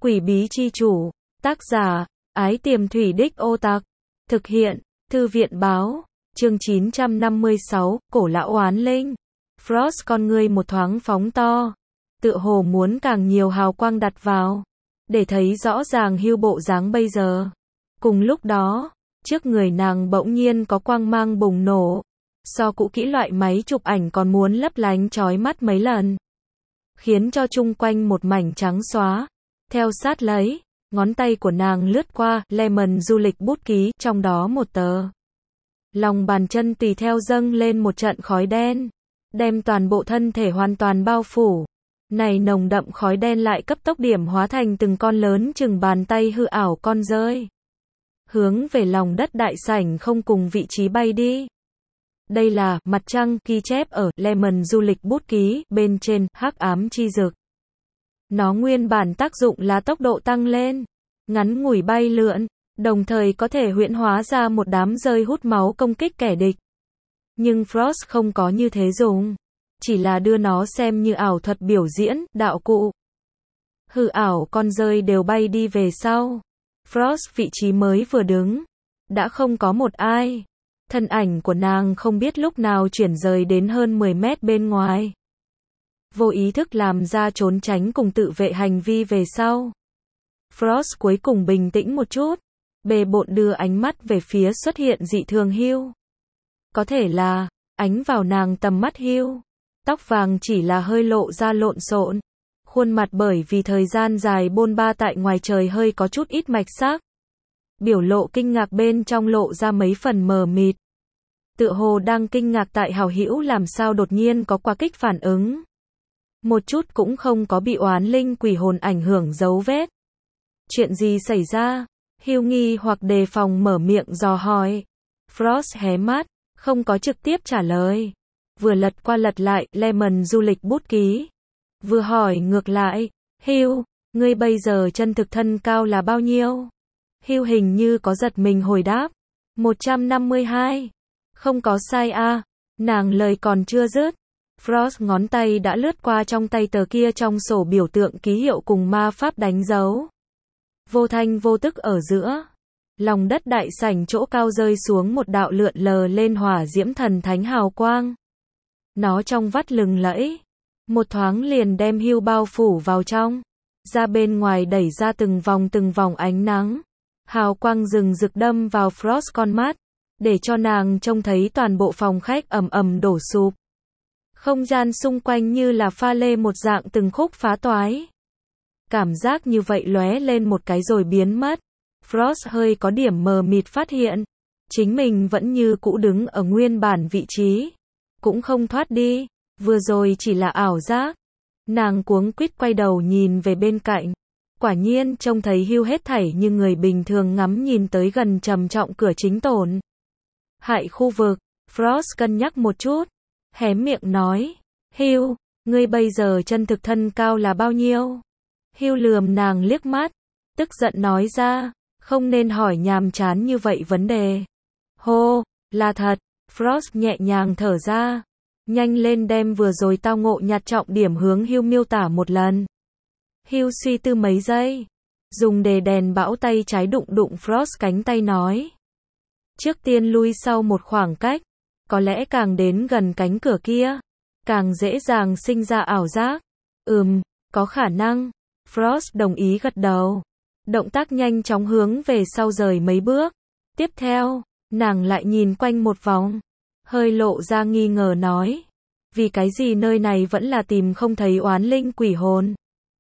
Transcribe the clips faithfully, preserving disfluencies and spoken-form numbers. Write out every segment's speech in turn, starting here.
Quỷ bí chi chủ, tác giả, Ái Tiềm Thủy Đích Ô Tặc, thực hiện, Thư viện báo, chương chín trăm năm mươi sáu, Cổ lão oán linh. Frost con ngươi một thoáng phóng to, tựa hồ muốn càng nhiều hào quang đặt vào, để thấy rõ ràng Hugh bộ dáng bây giờ. Cùng lúc đó, trước người nàng bỗng nhiên có quang mang bùng nổ, so cũ kỹ loại máy chụp ảnh còn muốn lấp lánh chói mắt mấy lần, khiến cho chung quanh một mảnh trắng xóa. Theo sát lấy, ngón tay của nàng lướt qua Lemon du lịch bút ký, trong đó một tờ. Lòng bàn chân tùy theo dâng lên một trận khói đen, đem toàn bộ thân thể hoàn toàn bao phủ. Này nồng đậm khói đen lại cấp tốc điểm hóa thành từng con lớn chừng bàn tay hư ảo con rơi, hướng về lòng đất đại sảnh không cùng vị trí bay đi. Đây là mặt trăng ghi chép ở Lemon du lịch bút ký bên trên hắc ám chi dực. Nó nguyên bản tác dụng là tốc độ tăng lên, ngắn ngủi bay lượn, đồng thời có thể huyễn hóa ra một đám rơi hút máu công kích kẻ địch. Nhưng Frost không có như thế dùng, chỉ là đưa nó xem như ảo thuật biểu diễn, đạo cụ. Hư ảo con rơi đều bay đi về sau. Frost vị trí mới vừa đứng, đã không có một ai. Thân ảnh của nàng không biết lúc nào chuyển rời đến hơn mười mét bên ngoài. Vô ý thức làm ra trốn tránh cùng tự vệ hành vi về sau. Frost cuối cùng bình tĩnh một chút, bề bộn đưa ánh mắt về phía xuất hiện dị thường Hugh. Có thể là, ánh vào nàng tầm mắt Hugh. Tóc vàng chỉ là hơi lộ ra lộn xộn. Khuôn mặt bởi vì thời gian dài bôn ba tại ngoài trời hơi có chút ít mạch sắc. Biểu lộ kinh ngạc bên trong lộ ra mấy phần mờ mịt. Tựa hồ đang kinh ngạc tại hảo hữu làm sao đột nhiên có quá kích phản ứng. Một chút cũng không có bị oán linh quỷ hồn ảnh hưởng dấu vết. Chuyện gì xảy ra? Hugh nghi hoặc đề phòng mở miệng dò hỏi. Frost hé mắt, không có trực tiếp trả lời. Vừa lật qua lật lại Lemon du lịch bút ký. Vừa hỏi ngược lại, Hugh, ngươi bây giờ chân thực thân cao là bao nhiêu? Hugh hình như có giật mình hồi đáp. một trăm năm mươi hai. Không có sai a. Nàng lời còn chưa dứt. Frost ngón tay đã lướt qua trong tay tờ kia trong sổ biểu tượng ký hiệu cùng ma pháp đánh dấu. Vô thanh vô tức ở giữa, lòng đất đại sảnh chỗ cao rơi xuống một đạo lượn lờ lên hỏa diễm thần thánh hào quang. Nó trong vắt lừng lẫy, một thoáng liền đem Hugh bao phủ vào trong, ra bên ngoài đẩy ra từng vòng từng vòng ánh nắng. Hào quang rừng rực đâm vào Frost con mắt, để cho nàng trông thấy toàn bộ phòng khách ầm ầm đổ sụp. Không gian xung quanh như là pha lê một dạng từng khúc phá toái. Cảm giác như vậy lóe lên một cái rồi biến mất. Frost hơi có điểm mờ mịt phát hiện, chính mình vẫn như cũ đứng ở nguyên bản vị trí, cũng không thoát đi, vừa rồi chỉ là ảo giác. Nàng cuống quýt quay đầu nhìn về bên cạnh, quả nhiên trông thấy Hugh hết thảy như người bình thường ngắm nhìn tới gần trầm trọng cửa chính tổn hại khu vực. Frost cân nhắc một chút, hé miệng nói, Hugh, ngươi bây giờ chân thực thân cao là bao nhiêu? Hugh lườm nàng liếc mắt, tức giận nói ra, không nên hỏi nhàm chán như vậy vấn đề. Hô, là thật. Frost nhẹ nhàng thở ra, nhanh lên đem vừa rồi tao ngộ nhặt trọng điểm hướng Hugh miêu tả một lần. Hugh suy tư mấy giây, dùng đề đèn bão tay trái đụng đụng Frost cánh tay nói, trước tiên lui sau một khoảng cách, có lẽ càng đến gần cánh cửa kia, càng dễ dàng sinh ra ảo giác. Ừm, có khả năng. Frost đồng ý gật đầu. Động tác nhanh chóng hướng về sau rời mấy bước. Tiếp theo, nàng lại nhìn quanh một vòng, hơi lộ ra nghi ngờ nói, vì cái gì nơi này vẫn là tìm không thấy oán linh quỷ hồn?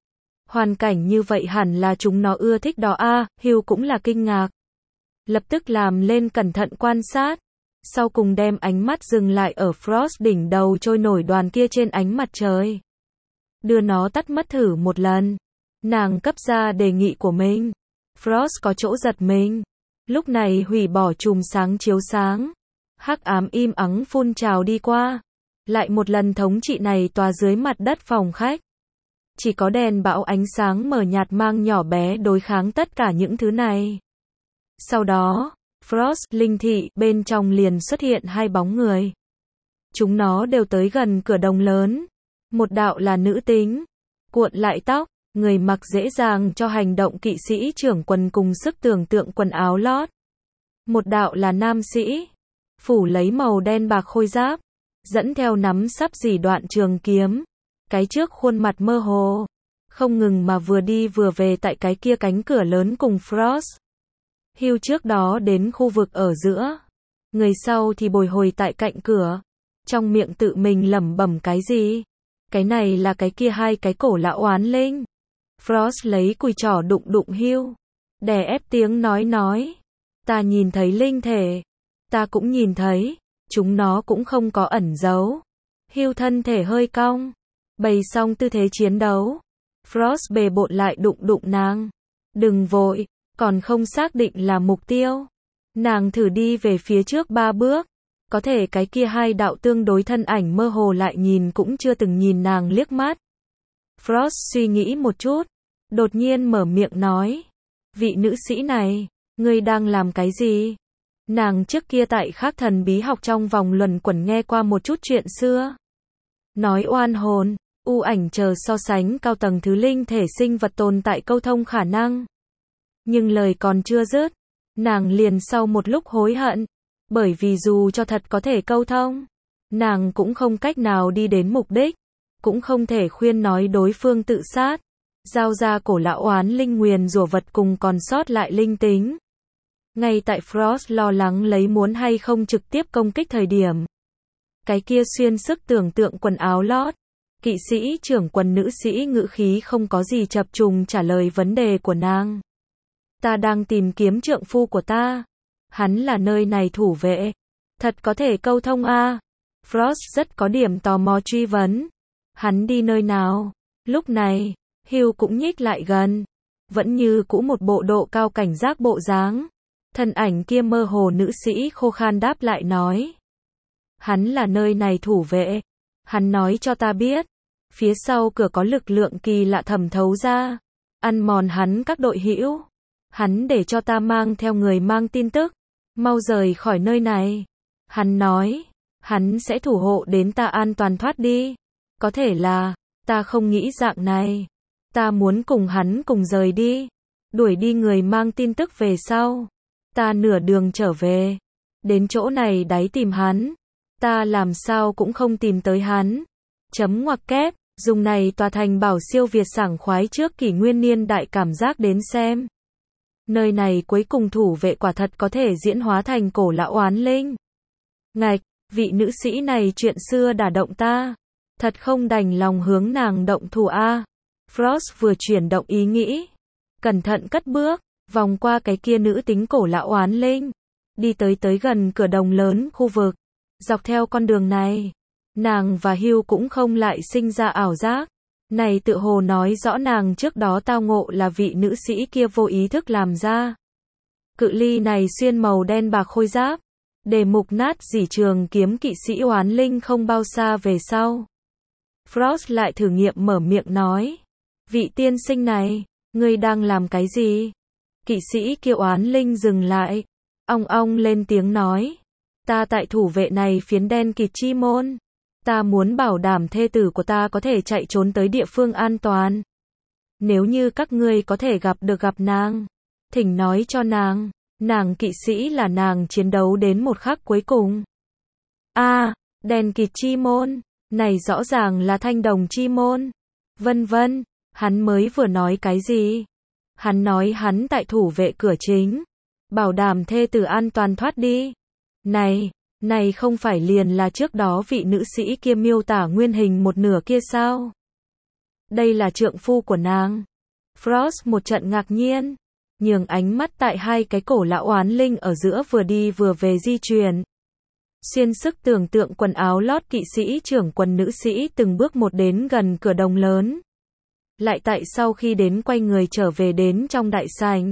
Hoàn cảnh như vậy hẳn là chúng nó ưa thích đó a. À, Hugh cũng là kinh ngạc. Lập tức làm lên cẩn thận quan sát, sau cùng đem ánh mắt dừng lại ở Frost đỉnh đầu trôi nổi đoàn kia trên ánh mặt trời. Đưa nó tắt mất thử một lần. Nàng cấp ra đề nghị của mình. Frost có chỗ giật mình. Lúc này hủy bỏ chùm sáng chiếu sáng. Hắc ám im ắng phun trào đi qua. Lại một lần thống trị này tòa dưới mặt đất phòng khách. Chỉ có đèn bão ánh sáng mờ nhạt mang nhỏ bé đối kháng tất cả những thứ này. Sau đó, Frost linh thị bên trong liền xuất hiện hai bóng người. Chúng nó đều tới gần cửa đồng lớn. Một đạo là nữ tính, cuộn lại tóc, người mặc dễ dàng cho hành động kỵ sĩ trưởng quần cùng sức tưởng tượng quần áo lót. Một đạo là nam sĩ, phủ lấy màu đen bạc khôi giáp, dẫn theo nắm sắp dỉ đoạn trường kiếm, cái trước khuôn mặt mơ hồ, không ngừng mà vừa đi vừa về tại cái kia cánh cửa lớn cùng Frost. Hugh trước đó đến khu vực ở giữa, người sau thì bồi hồi tại cạnh cửa, trong miệng tự mình lẩm bẩm cái gì. Cái này là cái kia hai cái cổ lão oán linh. Frost lấy cùi trỏ đụng đụng Hugh, đè ép tiếng nói nói. Ta nhìn thấy linh thể. Ta cũng nhìn thấy. Chúng nó cũng không có ẩn giấu. Hugh thân thể hơi cong, bày xong tư thế chiến đấu. Frost bề bộn lại đụng đụng nàng. Đừng vội, còn không xác định là mục tiêu. Nàng thử đi về phía trước ba bước. Có thể cái kia hai đạo tương đối thân ảnh mơ hồ lại nhìn cũng chưa từng nhìn nàng liếc mắt. Frost suy nghĩ một chút, đột nhiên mở miệng nói. Vị nữ sĩ này, ngươi đang làm cái gì? Nàng trước kia tại Khác Thần Bí Học trong vòng luẩn quẩn nghe qua một chút chuyện xưa. Nói oan hồn, u ảnh chờ so sánh cao tầng thứ linh thể sinh vật tồn tại câu thông khả năng. Nhưng lời còn chưa dứt, nàng liền sau một lúc hối hận. Bởi vì dù cho thật có thể câu thông, nàng cũng không cách nào đi đến mục đích, cũng không thể khuyên nói đối phương tự sát, giao ra cổ lão oán linh nguyền rủa vật cùng còn sót lại linh tính. Ngay tại Frost lo lắng lấy muốn hay không trực tiếp công kích thời điểm, cái kia xuyên sức tưởng tượng quần áo lót, kỵ sĩ trưởng quần nữ sĩ ngữ khí không có gì chập trùng trả lời vấn đề của nàng. Ta đang tìm kiếm trượng phu của ta. Hắn là nơi này thủ vệ. Thật có thể câu thông a? À? Frost rất có điểm tò mò truy vấn. Hắn đi nơi nào? Lúc này, Hugh cũng nhích lại gần. Vẫn như cũ một bộ độ cao cảnh giác bộ dáng. Thân ảnh kia mơ hồ nữ sĩ khô khan đáp lại nói. Hắn là nơi này thủ vệ. Hắn nói cho ta biết. Phía sau cửa có lực lượng kỳ lạ thẩm thấu ra. Ăn mòn hắn các đội hữu. Hắn để cho ta mang theo người mang tin tức. Mau rời khỏi nơi này. Hắn nói. Hắn sẽ thủ hộ đến ta an toàn thoát đi. Có thể là. Ta không nghĩ dạng này. Ta muốn cùng hắn cùng rời đi. Đuổi đi người mang tin tức về sau. Ta nửa đường trở về. Đến chỗ này đáy tìm hắn. Ta làm sao cũng không tìm tới hắn. Chấm ngoặc kép. Dùng này tòa thành bảo siêu việt sảng khoái trước kỷ nguyên niên đại cảm giác đến xem. Nơi này cuối cùng thủ vệ quả thật có thể diễn hóa thành cổ lão oán linh. Ngạch, vị nữ sĩ này chuyện xưa đả động ta. Thật không đành lòng hướng nàng động thủ a. Frost vừa chuyển động ý nghĩ. Cẩn thận cất bước, vòng qua cái kia nữ tính cổ lão oán linh. Đi tới tới gần cửa đồng lớn khu vực. Dọc theo con đường này, nàng và Hugh cũng không lại sinh ra ảo giác. Này tự hồ nói rõ nàng trước đó tao ngộ là vị nữ sĩ kia vô ý thức làm ra. Cự ly này xuyên màu đen bạc khôi giáp. Đề mục nát dỉ trường kiếm kỵ sĩ oán linh không bao xa về sau. Frost lại thử nghiệm mở miệng nói. Vị tiên sinh này, ngươi đang làm cái gì? Kỵ sĩ kia oán linh dừng lại. Ong ong lên tiếng nói. Ta tại thủ vệ này phiến đen kịt chi môn. Ta muốn bảo đảm thê tử của ta có thể chạy trốn tới địa phương an toàn. Nếu như các ngươi có thể gặp được gặp nàng, thỉnh nói cho nàng, nàng kỵ sĩ là nàng chiến đấu đến một khắc cuối cùng. A, à, đèn kịt chi môn, này rõ ràng là thanh đồng chi môn. Vân vân, hắn mới vừa nói cái gì? Hắn nói hắn tại thủ vệ cửa chính, bảo đảm thê tử an toàn thoát đi. Này, này không phải liền là trước đó vị nữ sĩ kia miêu tả nguyên hình một nửa kia sao? Đây là trượng phu của nàng. Frost một trận ngạc nhiên, nhường ánh mắt tại hai cái cổ lão oán linh ở giữa vừa đi vừa về di chuyển. Xuyên sức tưởng tượng quần áo lót kỵ sĩ trưởng quần nữ sĩ từng bước một đến gần cửa đồng lớn. Lại tại sau khi đến quay người trở về đến trong đại sảnh.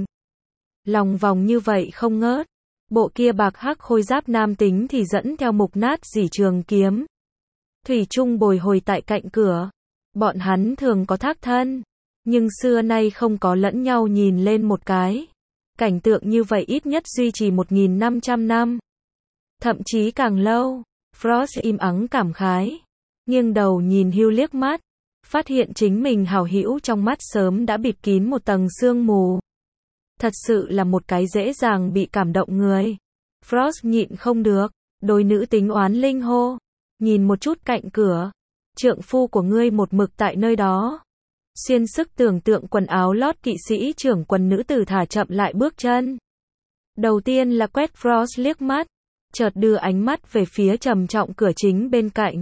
Lòng vòng như vậy không ngớt. Bộ kia bạc hắc khôi giáp nam tính thì dẫn theo mục nát dỉ trường kiếm. Thủy chung bồi hồi tại cạnh cửa. Bọn hắn thường có thác thân. Nhưng xưa nay không có lẫn nhau nhìn lên một cái. Cảnh tượng như vậy ít nhất duy trì một nghìn năm trăm năm. Thậm chí càng lâu. Frost im ắng cảm khái. Nghiêng đầu nhìn Hugh liếc mắt. phát hiện chính mình hảo hữu trong mắt sớm đã bịt kín một tầng sương mù. Thật sự là một cái dễ dàng bị cảm động người. Frost nhịn không được, đối nữ tính oán linh hô, nhìn một chút cạnh cửa, trượng phu của ngươi một mực tại nơi đó. Xuyên sức tưởng tượng quần áo lót kỵ sĩ trưởng quần nữ tử thả chậm lại bước chân. Đầu tiên là quét Frost liếc mắt, chợt đưa ánh mắt về phía trầm trọng cửa chính bên cạnh.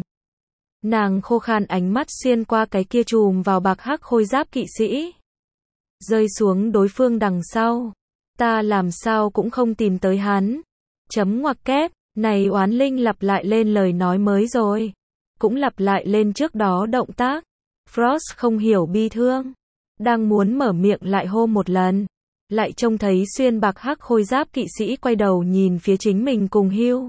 Nàng khô khan ánh mắt xuyên qua cái kia chùm vào bạc hắc khôi giáp kỵ sĩ, rơi xuống đối phương đằng sau. Ta làm sao cũng không tìm tới hắn. Chấm ngoặc kép, này oán linh lặp lại lên lời nói mới rồi. Cũng lặp lại lên trước đó động tác. Frost không hiểu bi thương. Đang muốn mở miệng lại hô một lần. Lại trông thấy xuyên bạc hắc khôi giáp kỵ sĩ quay đầu nhìn phía chính mình cùng Hugh.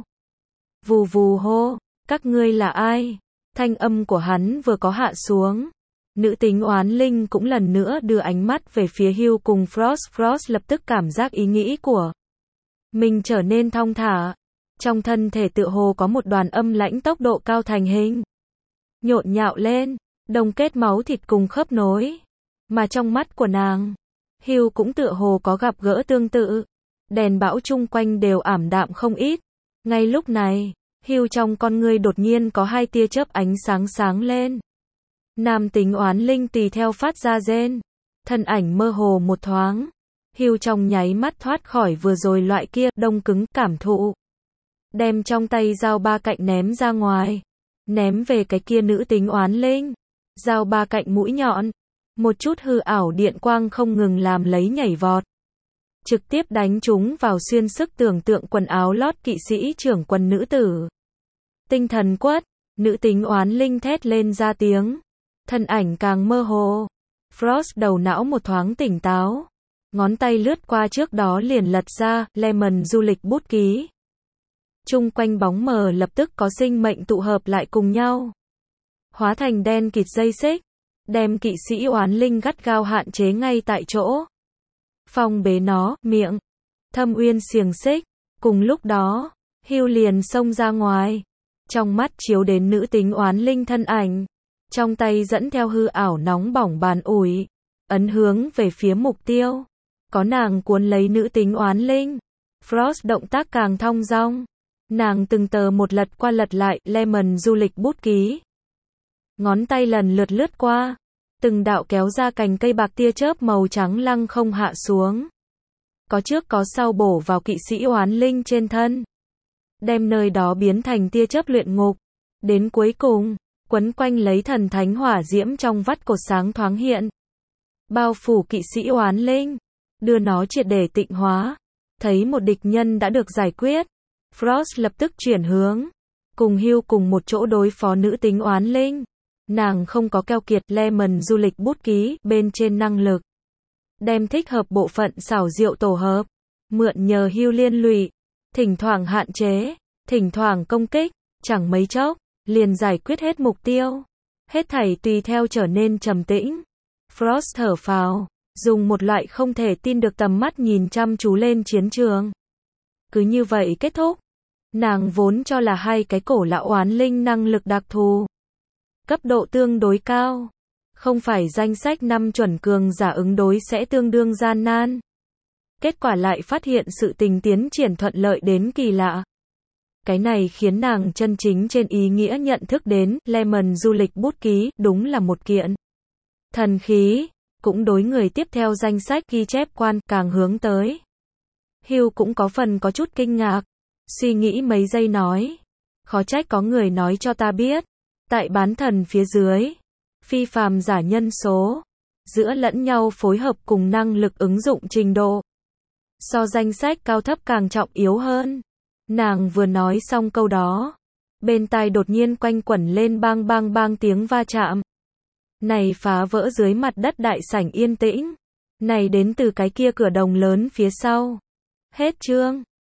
Vù vù hô, các ngươi là ai? Thanh âm của hắn vừa có hạ xuống. Nữ tính oán linh cũng lần nữa đưa ánh mắt về phía Hugh cùng Frost. Frost lập tức cảm giác ý nghĩ của mình trở nên thong thả. Trong thân thể tựa hồ có một đoàn âm lãnh tốc độ cao thành hình. Nhộn nhạo lên, đồng kết máu thịt cùng khớp nối. Mà trong mắt của nàng, Hugh cũng tựa hồ có gặp gỡ tương tự. Đèn bão chung quanh đều ảm đạm không ít. Ngay lúc này, Hugh trong con ngươi đột nhiên có hai tia chớp ánh sáng sáng lên. Nam tính oán linh tùy theo phát ra rên. Thân ảnh mơ hồ một thoáng. Hugh trong nháy mắt thoát khỏi vừa rồi loại kia đông cứng cảm thụ. Đem trong tay dao ba cạnh ném ra ngoài. Ném về cái kia nữ tính oán linh. Dao ba cạnh mũi nhọn. Một chút hư ảo điện quang không ngừng làm lấy nhảy vọt. Trực tiếp đánh chúng vào xuyên sức tưởng tượng quần áo lót kỵ sĩ trưởng quần nữ tử. Tinh thần quất, nữ tính oán linh thét lên ra tiếng. Thân ảnh càng mơ hồ. Frost đầu não một thoáng tỉnh táo. Ngón tay lướt qua trước đó liền lật ra, Lemon du lịch bút ký. Chung quanh bóng mờ lập tức có sinh mệnh tụ hợp lại cùng nhau. Hóa thành đen kịt dây xích. Đem kỵ sĩ oán linh gắt gao hạn chế ngay tại chỗ. Phong bế nó, miệng. Thâm uyên xiềng xích. Cùng lúc đó, Hugh liền xông ra ngoài. Trong mắt chiếu đến nữ tính oán linh thân ảnh. Trong tay dẫn theo hư ảo nóng bỏng bàn ủi. Ấn hướng về phía mục tiêu. Có nàng cuốn lấy nữ tính oán linh. Frost động tác càng thong dong. Nàng từng tờ một lật qua lật lại, Lemon du lịch bút ký. Ngón tay lần lượt lướt qua. Từng đạo kéo ra cành cây bạc tia chớp màu trắng lăng không hạ xuống. Có trước có sau bổ vào kỵ sĩ oán linh trên thân. Đem nơi đó biến thành tia chớp luyện ngục. Đến cuối cùng, quấn quanh lấy thần thánh hỏa diễm trong vắt cột sáng thoáng hiện. Bao phủ kỵ sĩ oán linh. Đưa nó triệt để tịnh hóa. Thấy một địch nhân đã được giải quyết. Frost lập tức chuyển hướng. Cùng Hugh cùng một chỗ đối phó nữ tính oán linh. Nàng không có keo kiệt, Lemon du lịch bút ký bên trên năng lực. Đem thích hợp bộ phận xảo diệu tổ hợp. Mượn nhờ Hugh liên lụy. Thỉnh thoảng hạn chế. Thỉnh thoảng công kích. Chẳng mấy chốc, liền giải quyết hết mục tiêu. Hết thảy tùy theo trở nên trầm tĩnh. Frost thở phào. Dùng một loại không thể tin được tầm mắt nhìn chăm chú lên chiến trường. Cứ như vậy kết thúc. Nàng vốn cho là hai cái cổ lão oán linh năng lực đặc thù. Cấp độ tương đối cao. Không phải danh sách năm chuẩn cường giả ứng đối sẽ tương đương gian nan. Kết quả lại phát hiện sự tình tiến triển thuận lợi đến kỳ lạ. Cái này khiến nàng chân chính trên ý nghĩa nhận thức đến, Lemon du lịch bút ký, đúng là một kiện thần khí, cũng đối người tiếp theo danh sách ghi chép quan, càng hướng tới. Hugh cũng có phần có chút kinh ngạc, suy nghĩ mấy giây nói. Khó trách có người nói cho ta biết. Tại bán thần phía dưới, phi phàm giả nhân số, giữa lẫn nhau phối hợp cùng năng lực ứng dụng trình độ. So danh sách cao thấp càng trọng yếu hơn. Nàng vừa nói xong câu đó. Bên tai đột nhiên quanh quẩn lên bang bang bang tiếng va chạm. Này phá vỡ dưới mặt đất đại sảnh yên tĩnh. Này đến từ cái kia cửa đồng lớn phía sau. Hết chương.